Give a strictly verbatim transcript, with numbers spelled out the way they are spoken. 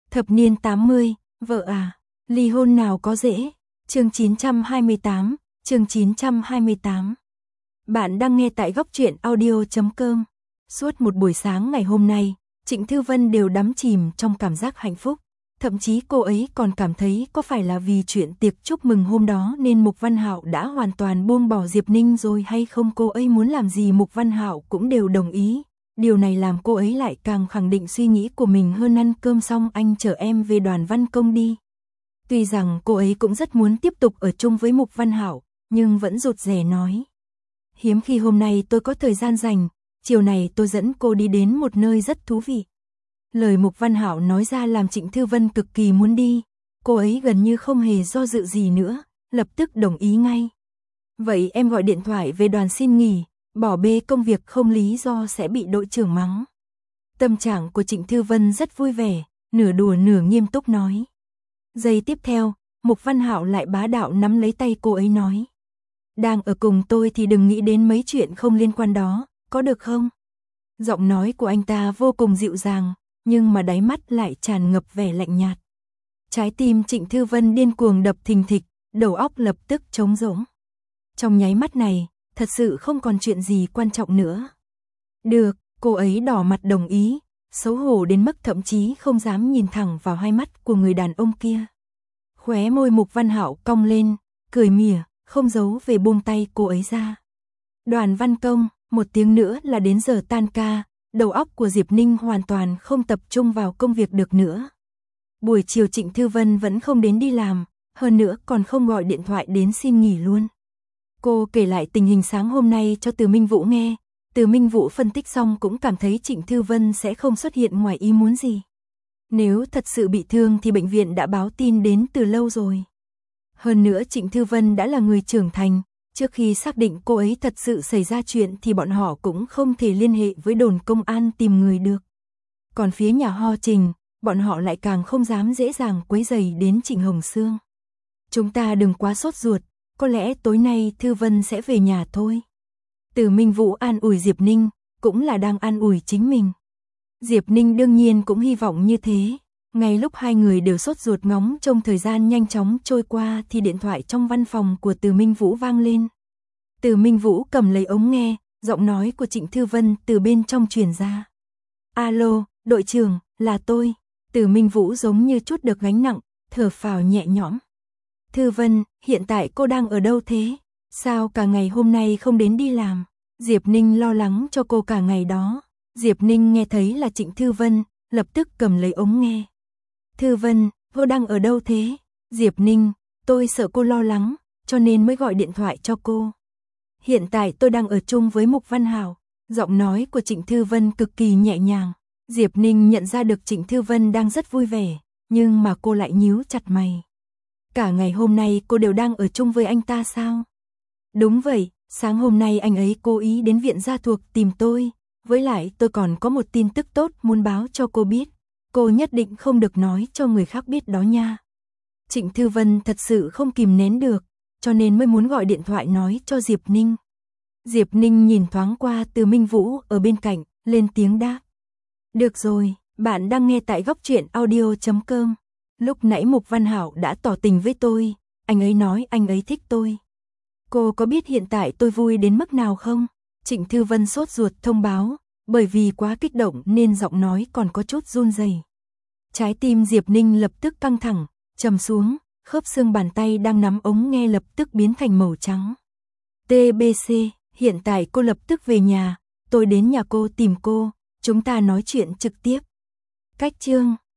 Thập niên tám mươi, vợ à, ly hôn nào có dễ. Chương chín trăm hai mươi tám, chương chín trăm hai mươi tám. Bạn đang nghe tại góc truyện audio chấm com. Suốt một buổi sáng ngày hôm nay, Trịnh Thư Vân đều đắm chìm trong cảm giác hạnh phúc. Thậm chí cô ấy còn cảm thấy có phải là vì chuyện tiệc chúc mừng hôm đó nên Mục Văn Hạo đã hoàn toàn buông bỏ Diệp Ninh rồi hay không. Cô ấy muốn làm gì Mục Văn Hạo cũng đều đồng ý. Điều này làm cô ấy lại càng khẳng định suy nghĩ của mình hơn. Ăn cơm xong anh chở em về Đoàn Văn Công đi. Tuy rằng cô ấy cũng rất muốn tiếp tục ở chung với Mục Văn Hạo, nhưng vẫn rụt rè nói. Hiếm khi hôm nay tôi có thời gian rảnh, chiều này tôi dẫn cô đi đến một nơi rất thú vị. Lời Mục Văn Hạo nói ra làm Trịnh Thư Vân cực kỳ muốn đi, cô ấy gần như không hề do dự gì nữa, lập tức đồng ý ngay. Vậy em gọi điện thoại về đoàn xin nghỉ, bỏ bê công việc không lý do sẽ bị đội trưởng mắng. Tâm trạng của Trịnh Thư Vân rất vui vẻ, nửa đùa nửa nghiêm túc nói. Giây tiếp theo, Mục Văn Hạo lại bá đạo nắm lấy tay cô ấy nói. Đang ở cùng tôi thì đừng nghĩ đến mấy chuyện không liên quan đó, có được không? Giọng nói của anh ta vô cùng dịu dàng, nhưng mà đáy mắt lại tràn ngập vẻ lạnh nhạt. Trái tim Trịnh Thư Vân điên cuồng đập thình thịch, đầu óc lập tức trống rỗng. Trong nháy mắt này, thật sự không còn chuyện gì quan trọng nữa. Được, cô ấy đỏ mặt đồng ý, xấu hổ đến mức thậm chí không dám nhìn thẳng vào hai mắt của người đàn ông kia. Khóe môi Mục Văn Hạo cong lên, cười mỉa, không giấu về buông tay cô ấy ra. Đoàn Văn Công, một tiếng nữa là đến giờ tan ca, đầu óc của Diệp Ninh hoàn toàn không tập trung vào công việc được nữa. Buổi chiều Trịnh Thư Vân vẫn không đến đi làm, hơn nữa còn không gọi điện thoại đến xin nghỉ luôn. Cô kể lại tình hình sáng hôm nay cho Từ Minh Vũ nghe, Từ Minh Vũ phân tích xong cũng cảm thấy Trịnh Thư Vân sẽ không xuất hiện ngoài ý muốn gì. Nếu thật sự bị thương thì bệnh viện đã báo tin đến từ lâu rồi. Hơn nữa Trịnh Thư Vân đã là người trưởng thành, trước khi xác định cô ấy thật sự xảy ra chuyện thì bọn họ cũng không thể liên hệ với đồn công an tìm người được. Còn phía nhà Ho Trình, bọn họ lại càng không dám dễ dàng quấy rầy đến Trịnh Hồng Sương. Chúng ta đừng quá sốt ruột, có lẽ tối nay Thư Vân sẽ về nhà thôi. Từ Minh Vũ an ủi Diệp Ninh, cũng là đang an ủi chính mình. Diệp Ninh đương nhiên cũng hy vọng như thế. Ngay lúc hai người đều sốt ruột ngóng trông thời gian nhanh chóng trôi qua thì điện thoại trong văn phòng của Từ Minh Vũ vang lên. Từ Minh Vũ cầm lấy ống nghe, giọng nói của Trịnh Thư Vân từ bên trong truyền ra. Alo, đội trưởng, là tôi. Từ Minh Vũ giống như chút được gánh nặng, thở phào nhẹ nhõm. Thư Vân, hiện tại cô đang ở đâu thế? Sao cả ngày hôm nay không đến đi làm? Diệp Ninh lo lắng cho cô cả ngày đó. Diệp Ninh nghe thấy là Trịnh Thư Vân, lập tức cầm lấy ống nghe. Thư Vân, cô đang ở đâu thế? Diệp Ninh, tôi sợ cô lo lắng, cho nên mới gọi điện thoại cho cô. Hiện tại tôi đang ở chung với Mục Văn Hạo. Giọng nói của Trịnh Thư Vân cực kỳ nhẹ nhàng. Diệp Ninh nhận ra được Trịnh Thư Vân đang rất vui vẻ, nhưng mà cô lại nhíu chặt mày. Cả ngày hôm nay cô đều đang ở chung với anh ta sao? Đúng vậy, sáng hôm nay anh ấy cố ý đến viện gia thuộc tìm tôi. Với lại tôi còn có một tin tức tốt muốn báo cho cô biết. Cô nhất định không được nói cho người khác biết đó nha. Trịnh Thư Vân thật sự không kìm nén được, cho nên mới muốn gọi điện thoại nói cho Diệp Ninh. Diệp Ninh nhìn thoáng qua Từ Minh Vũ ở bên cạnh, lên tiếng đáp. Được rồi, bạn đang nghe tại góc truyện audio chấm com. Lúc nãy Mục Văn Hạo đã tỏ tình với tôi, anh ấy nói anh ấy thích tôi. Cô có biết hiện tại tôi vui đến mức nào không? Trịnh Thư Vân sốt ruột thông báo, bởi vì quá kích động nên giọng nói còn có chút run rẩy. Trái tim Diệp Ninh lập tức căng thẳng, trầm xuống, khớp xương bàn tay đang nắm ống nghe lập tức biến thành màu trắng. tê bê xê, hiện tại cô lập tức về nhà, tôi đến nhà cô tìm cô, chúng ta nói chuyện trực tiếp. Cách chương